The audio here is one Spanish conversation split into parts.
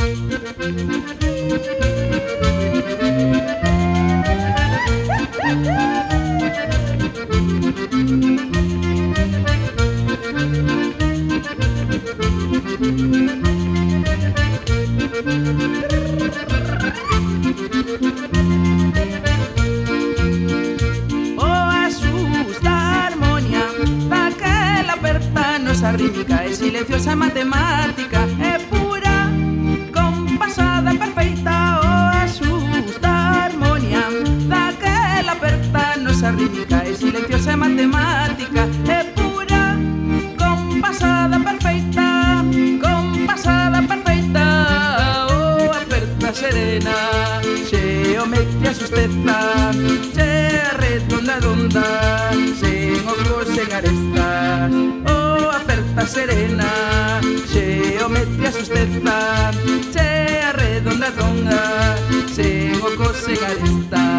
Rítmica e silenciosa matemática é pura, compasada, perfeita. O axusta armonía daquela aperta nosa rítmica e silenciosa matemática é pura, compasada, perfeita, compasada, perfeita. O aperta serena, geometría susteza, che redonda donda, sen ocos, sen arestas. Serena, geometría susteza, che redonda donda, sen ocos, sen arestas.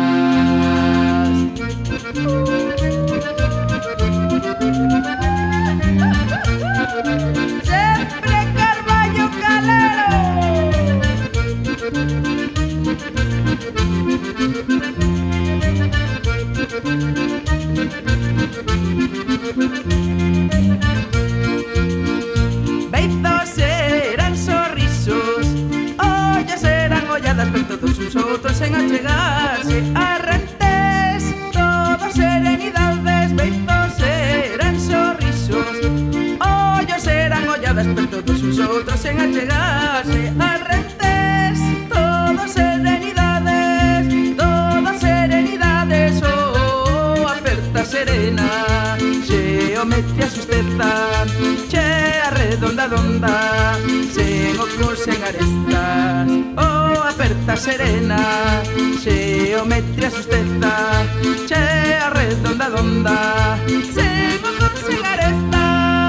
Sempre Carballo Calero. Pero todos uns outros en achegarse arrantes, todos serenidades, beizos eran sorrisos, ollos eran olladas, pero todos uns outros en achegarse arrantes, todos serenidades, todas serenidades. Oh, aperta serena, geometría susteza, che redonda donda, sen ocos, sen arestas. Oh, aperta serena, geometría susteza, che redonda donda, sen ocos, sen arestas.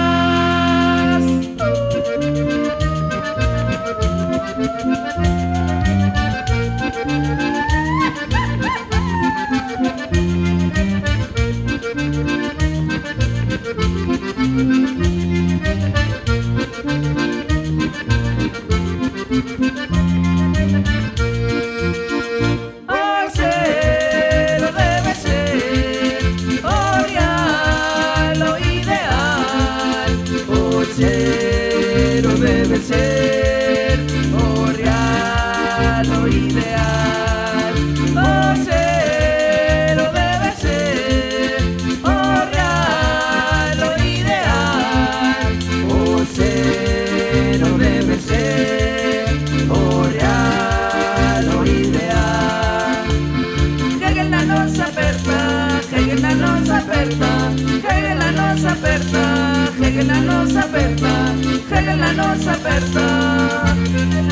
Debe ser o real, o ideal. O cero debe ser o real, o ideal. O cero debe ser o real, o ideal. Hegel na nosa aperta, Hegel na nosa aperta, Hegel na nosa aperta, Hegel na nosa aperta, Hegel na nosa aperta.